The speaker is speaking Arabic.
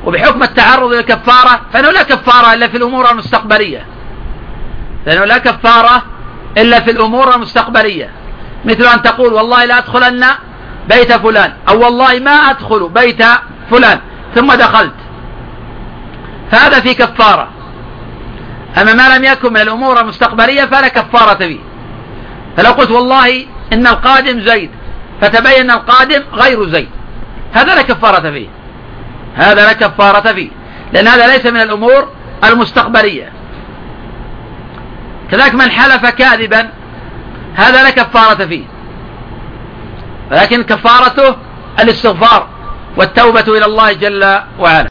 وبحكم التعرض للكفارة فإنه لا كفارة إلا في الأمور المستقبلية، لأنه لا كفارة إلا في الأمور المستقبلية، مثل أن تقول والله لا أدخلن بيت فلان، أو والله ما أدخل بيت فلان ثم دخلت، فهذا في كفارة. أما ما لم يكن من الأمور المستقبلية فلا كفارة فيه. فلو قلت والله إن القادم زيد فتبين القادم غير زيد، هذا لا كفارة فيه، هذا لا كفارة فيه، لأن هذا ليس من الأمور المستقبلية. كذلك من حلف كاذبا هذا لا كفارة فيه، ولكن كفارته الاستغفار والتوبة إلى الله جل وعلا.